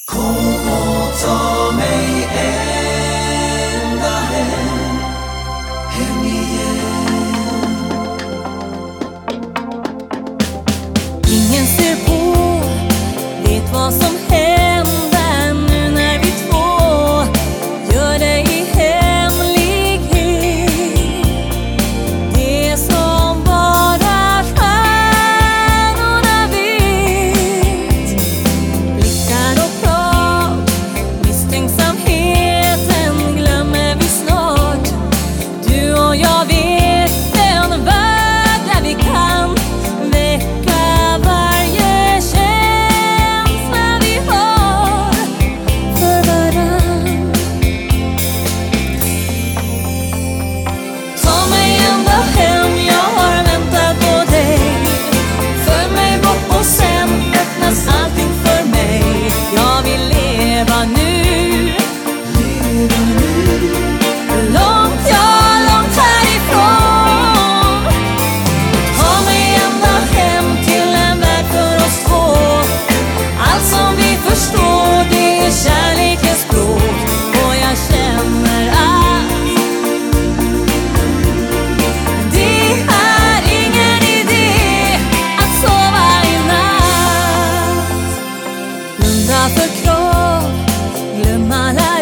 Kom och ta mig ända hem, hem igen. Ingen ser på, vet vad som händer nu när vi två gör det i hemlighet. Det som bara stjärnorna vet. Blickar och prat, misstänksamheten glömmer vi snart. Du och jag vet en värld där vi kan väcka varje känsla vi har för varann. Ta mig ända hem, jag har väntat på dig. Följ mig bort och sen öppnas allting för mig. Jag vill leva nu, långt, ja, långt härifrån. Ta mig ända hem till en värld för oss två. Allt som vi förstår, det är kärlekens språk. Och jag känner att det är ingen idé att sova i natt. Blunda för krav, glöm alla